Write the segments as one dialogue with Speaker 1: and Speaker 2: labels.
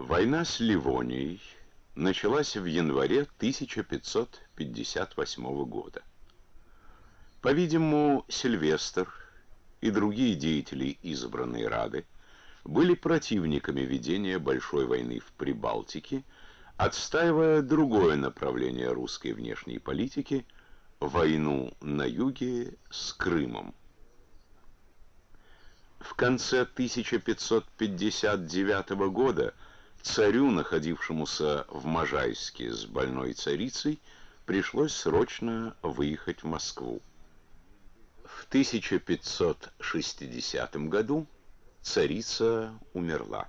Speaker 1: Война с Ливонией началась в январе 1558 года. По-видимому, Сильвестр и другие деятели избранной Рады были противниками ведения большой войны в Прибалтике, отстаивая другое направление русской внешней политики – войну на юге с Крымом. В конце 1559 года царю, находившемуся в Можайске с больной царицей, пришлось срочно выехать в Москву. В 1560 году царица умерла.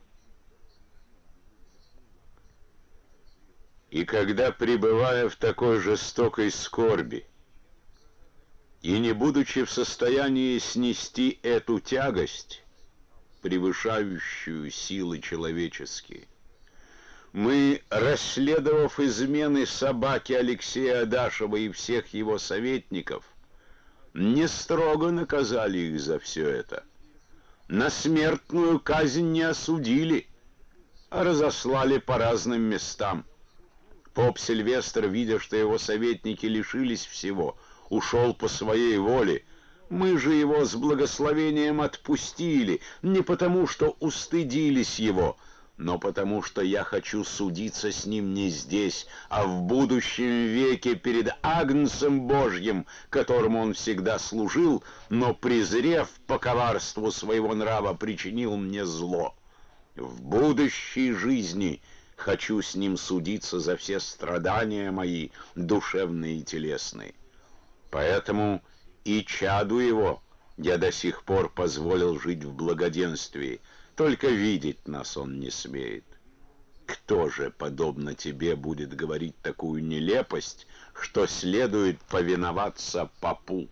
Speaker 1: И когда, пребывая в такой жестокой скорби, и не будучи в состоянии снести эту тягость, превышающую силы человеческие, мы, расследовав измены собаки Алексея Адашева и всех его советников, не строго наказали их за все это, на смертную казнь не осудили, а разослали по разным местам. Поп Сильвестр, видя, что его советники лишились всего, ушел по своей воле. Мы же его с благословением отпустили, не потому, что устыдились его, но потому, что я хочу судиться с ним не здесь, а в будущем веке перед Агнцем Божьим, которому он всегда служил, но, презрев по коварству своего нрава, причинил мне зло. В будущей жизни хочу с ним судиться за все страдания мои, душевные и телесные. Поэтому и чаду его я до сих пор позволил жить в благоденствии, только видеть нас он не смеет. Кто же, подобно тебе, будет говорить такую нелепость, что следует повиноваться попу?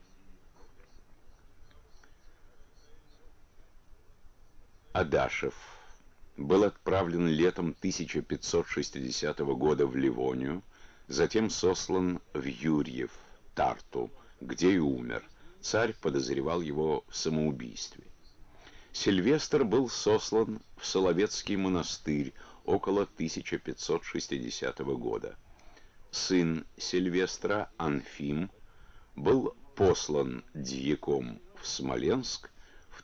Speaker 1: Адашев был отправлен летом 1560 года в Ливонию, затем сослан в Юрьев, Тарту, где и умер. Царь подозревал его в самоубийстве. Сильвестр был сослан в Соловецкий монастырь около 1560 года. Сын Сильвестра, Анфим, был послан дьяком в Смоленск в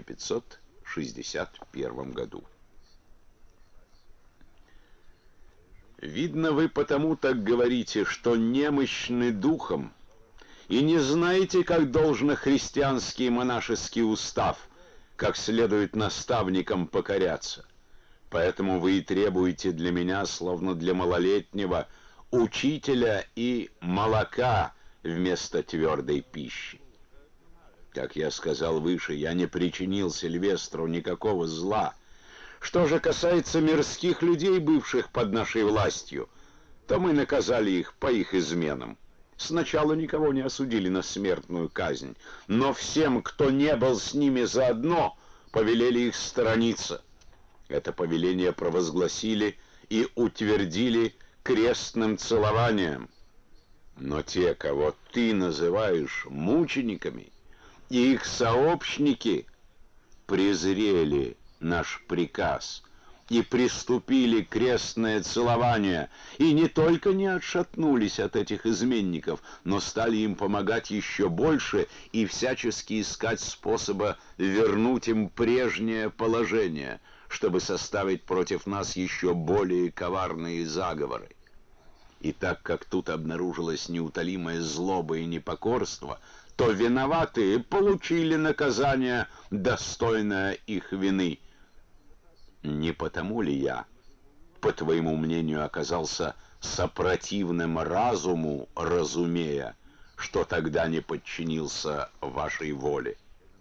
Speaker 1: 1561 году. Видно, вы потому так говорите, что немощны духом, и не знаете, как должно христианский монашеский устав, как следует наставникам покоряться. Поэтому вы и требуете для меня, словно для малолетнего, учителя и молока вместо твердой пищи. Как я сказал выше, я не причинил Сильвестру никакого зла. Что же касается мирских людей, бывших под нашей властью, то мы наказали их по их изменам. Сначала никого не осудили на смертную казнь, но всем, кто не был с ними заодно, повелели их сторониться. Это повеление провозгласили и утвердили крестным целованием. Но те, кого ты называешь мучениками, и их сообщники презрели наш приказ и приступили крестное целование, и не только не отшатнулись от этих изменников, но стали им помогать еще больше и всячески искать способа вернуть им прежнее положение, чтобы составить против нас еще более коварные заговоры. И так как тут обнаружилась неутолимая злоба и непокорство, то виноватые получили наказание, достойное их вины. Не потому ли я, по твоему мнению, оказался сопротивным разуму, разумея, что тогда не подчинился вашей воле?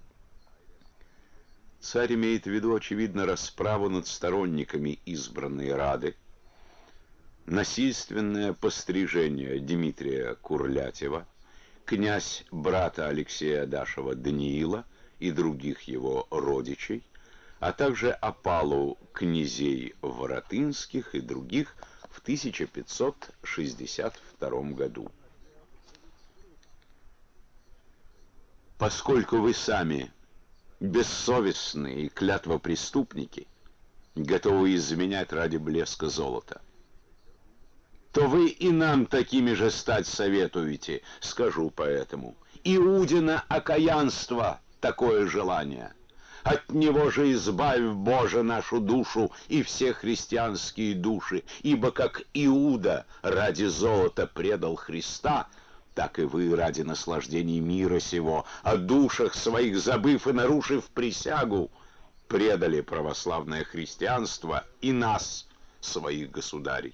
Speaker 1: Царь имеет в виду, очевидно, расправу над сторонниками избранной Рады, насильственное пострижение Дмитрия Курлятьева, князь брата Алексея Адашева Даниила и других его родичей, а также опалу князей Воротынских и других в 1562 году. Поскольку вы сами бессовестные и клятвопреступники, готовы изменять ради блеска золота, то вы и нам такими же стать советуете. Скажу поэтому: Иудина окаянство такое желание. От него же избавь, Боже, нашу душу и все христианские души, ибо как Иуда ради золота предал Христа, так и вы ради наслаждений мира сего, о душах своих забыв и нарушив присягу, предали православное христианство и нас, своих государей.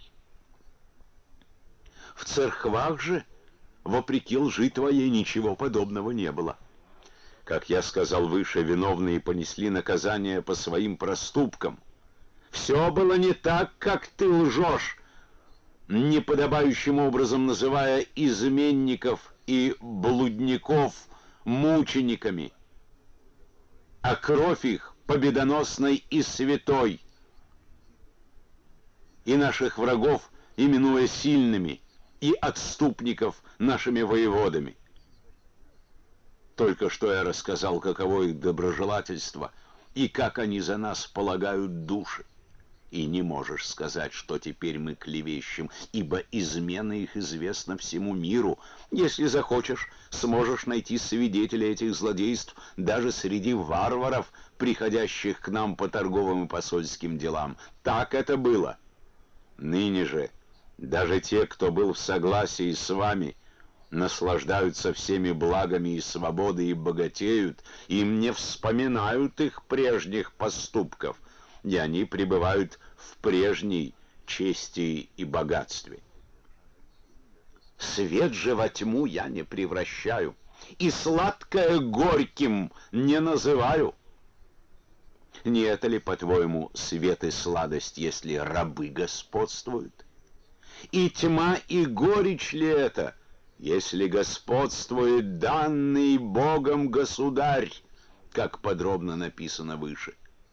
Speaker 1: В церквах же, вопреки лжи твоей, ничего подобного не было. Как я сказал выше, виновные понесли наказание по своим проступкам. Все было не так, как ты лжешь, неподобающим образом называя изменников и блудников мучениками, а кровь их победоносной и святой, и наших врагов именуя сильными, и отступников нашими воеводами. Только что я рассказал, каково их доброжелательство, и как они за нас полагают души. И не можешь сказать, что теперь мы клевещем, ибо измена их известна всему миру. Если захочешь, сможешь найти свидетелей этих злодейств даже среди варваров, приходящих к нам по торговым и посольским делам. Так это было. Ныне же даже те, кто был в согласии с вами, наслаждаются всеми благами и свободой и богатеют, им не вспоминают их прежних поступков, и они пребывают в прежней чести и богатстве. Свет же во тьму я не превращаю, и сладкое горьким не называю. Не это ли, по-твоему, свет и сладость, если рабы господствуют? И тьма и горечь ли это, если господствует данный Богом государь, как подробно написано выше?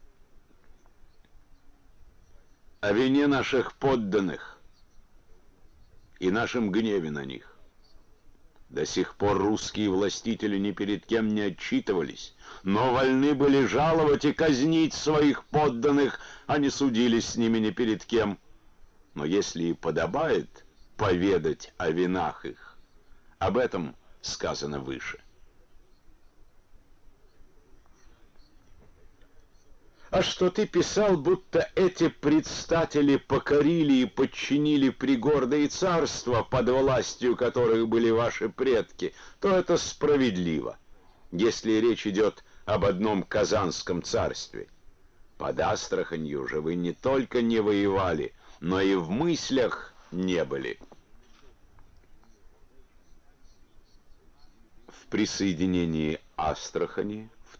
Speaker 1: О вине наших подданных и нашем гневе на них до сих пор русские властители ни перед кем не отчитывались, но вольны были жаловать и казнить своих подданных, а не судились с ними ни перед кем. Но если и подобает поведать о винах их, об этом сказано выше. А что ты писал, будто эти предстатели покорили и подчинили пригордые царства, под властью которых были ваши предки, то это справедливо, если речь идет об одном Казанском царстве. Под Астраханью же вы не только не воевали, но и в мыслях не были. В присоединении Астрахани в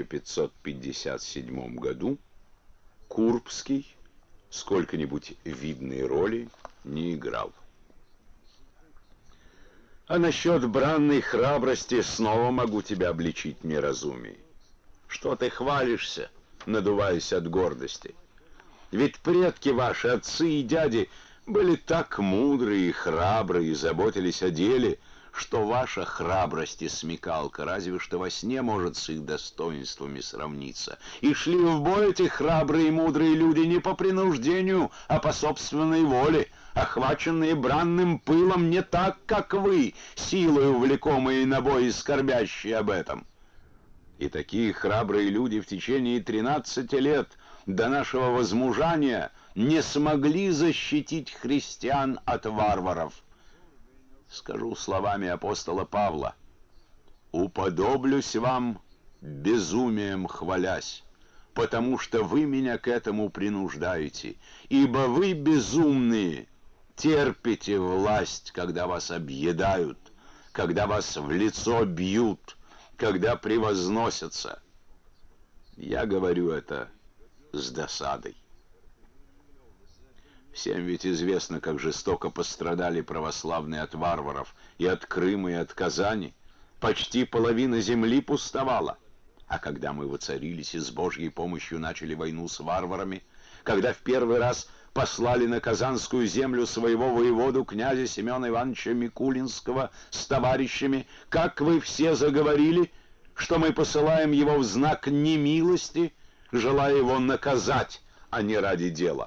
Speaker 1: 1557 году Курбский сколько-нибудь видной роли не играл. А насчет бранной храбрости снова могу тебя обличить в неразумии. Что ты хвалишься, надуваясь от гордости? Ведь предки ваши, отцы и дяди, были так мудры и храбры и заботились о деле, что ваша храбрость и смекалка разве что во сне может с их достоинствами сравниться. И шли в бой эти храбрые и мудрые люди не по принуждению, а по собственной воле, охваченные бранным пылом не так, как вы, силой увлекомые на бой и скорбящие об этом. И такие храбрые люди в течение 13 лет до нашего возмужания не смогли защитить христиан от варваров. Скажу словами апостола Павла: «Уподоблюсь вам, безумием хвалясь, потому что вы меня к этому принуждаете, ибо вы, безумные, терпите власть, когда вас объедают, когда вас в лицо бьют, когда превозносятся». Я говорю это с досадой. Всем ведь известно, как жестоко пострадали православные от варваров и от Крыма, и от Казани. Почти половина земли пустовала. А когда мы воцарились и с Божьей помощью начали войну с варварами, когда в первый раз послали на Казанскую землю своего воеводу князя Семена Ивановича Микулинского с товарищами, как вы все заговорили, что мы посылаем его в знак немилости, желая его наказать, а не ради дела.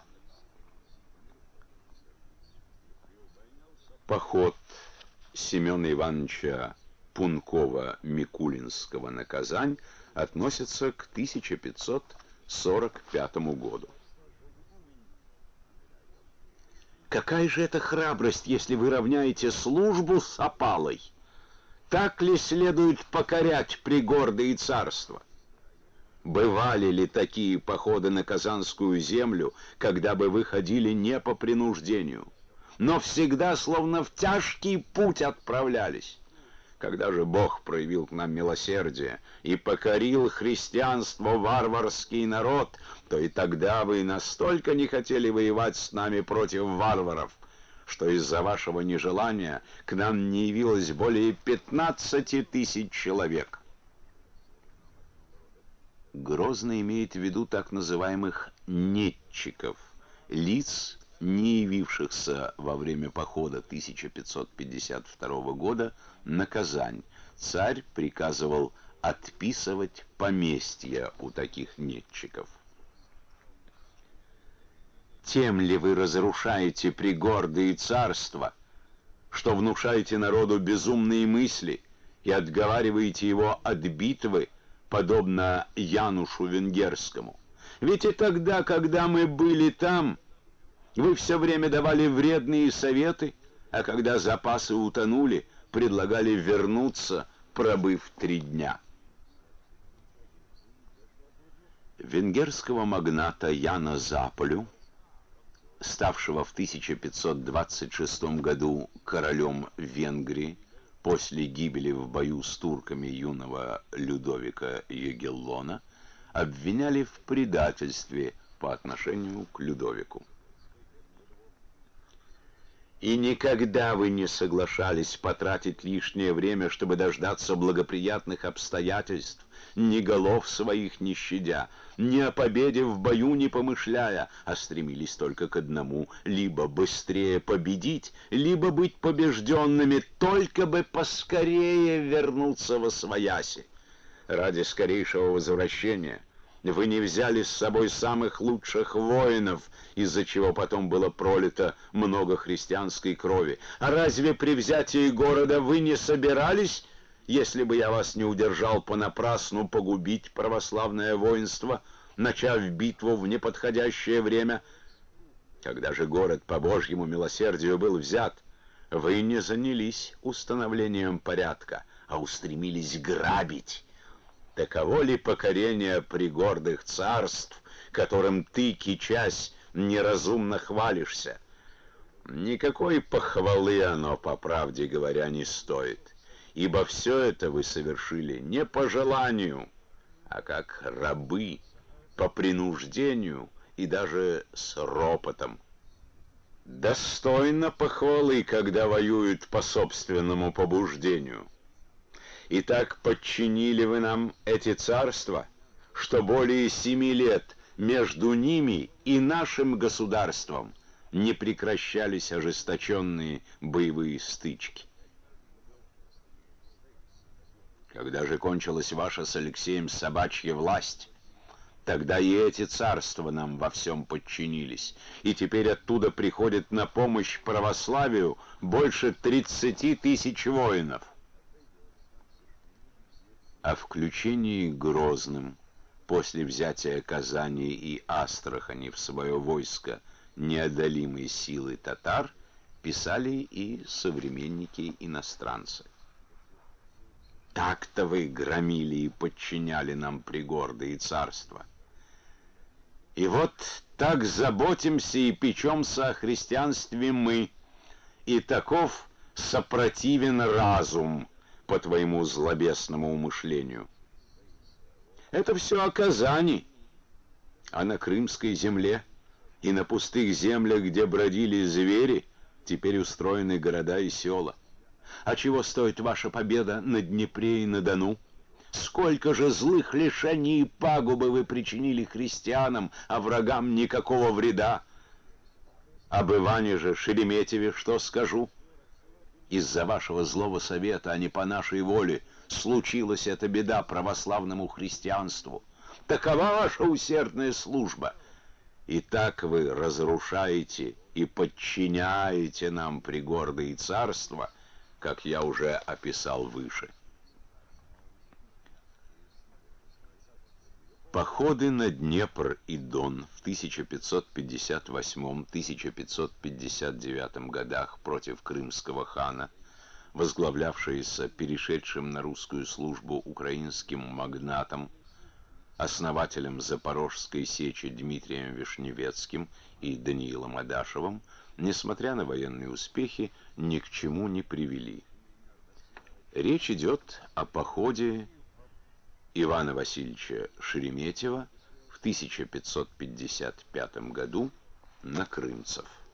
Speaker 1: Поход Семена Ивановича Пункова-Микулинского на Казань относится к 1545 году. Какая же это храбрость, если вы равняете службу с опалой? Так ли следует покорять пригорды и царства? Бывали ли такие походы на Казанскую землю, когда бы вы ходили не по принуждению, но всегда словно в тяжкий путь отправлялись? Когда же Бог проявил к нам милосердие и покорил христианство варварский народ, то и тогда вы настолько не хотели воевать с нами против варваров, что из-за вашего нежелания к нам не явилось более 15 тысяч человек. Грозный имеет в виду так называемых нетчиков, лиц, не явившихся во время похода 1552 года на Казань. Царь приказывал отписывать поместья у таких нетчиков. Тем ли вы разрушаете пригорды и царства, что внушаете народу безумные мысли и отговариваете его от битвы, подобно Янушу Венгерскому? Ведь и тогда, когда мы были там, вы все время давали вредные советы, а когда запасы утонули, предлагали вернуться, пробыв 3 дня. Венгерского магната Яна Заполю, ставшего в 1526 году королем Венгрии после гибели в бою с турками юного Людовика Ягеллона, обвиняли в предательстве по отношению к Людовику. И никогда вы не соглашались потратить лишнее время, чтобы дождаться благоприятных обстоятельств, ни голов своих не щадя, ни о победе в бою не помышляя, а стремились только к одному — либо быстрее победить, либо быть побежденными, только бы поскорее вернуться восвояси. Ради скорейшего возвращения вы не взяли с собой самых лучших воинов, из-за чего потом было пролито много христианской крови. А разве при взятии города вы не собирались, если бы я вас не удержал, понапрасну погубить православное воинство, начав битву в неподходящее время? Когда же город по Божьему милосердию был взят, вы не занялись установлением порядка, а устремились грабить. Таково ли покорение пригордных царств, которым ты, кичась, неразумно хвалишься? Никакой похвалы оно, по правде говоря, не стоит, ибо все это вы совершили не по желанию, а как рабы, по принуждению и даже с ропотом. Достойно похвалы, когда воюют по собственному побуждению. И так подчинили вы нам эти царства, что более 7 лет между ними и нашим государством не прекращались ожесточенные боевые стычки. Когда же кончилась ваша с Алексеем собачья власть, тогда и эти царства нам во всем подчинились, и теперь оттуда приходит на помощь православию больше 30 тысяч воинов. О включении Грозным после взятия Казани и Астрахани в свое войско неодолимой силы татар писали и современники-иностранцы. Так-то вы громили и подчиняли нам пригорды и царства. И вот так заботимся и печемся о христианстве мы, и таков сопротивен разум по твоему злобесному умышлению. Это все о Казани, а на Крымской земле и на пустых землях, где бродили звери, теперь устроены города и села. А чего стоит ваша победа на Днепре и на Дону? Сколько же злых лишений и пагубы вы причинили христианам, а врагам никакого вреда? Об Иване же Шереметьеве что скажу? Из-за вашего злого совета, а не по нашей воле, случилась эта беда православному христианству. Такова ваша усердная служба. И так вы разрушаете и подчиняете нам пригорды царства, как я уже описал выше. Походы на Днепр и Дон в 1558-1559 годах против крымского хана, возглавлявшиеся перешедшим на русскую службу украинским магнатом, основателем Запорожской сечи Дмитрием Вишневецким и Даниилом Адашевым, несмотря на военные успехи, ни к чему не привели. Речь идет о походе Ивана Васильевича Шереметьева в 1555 году на крымцев.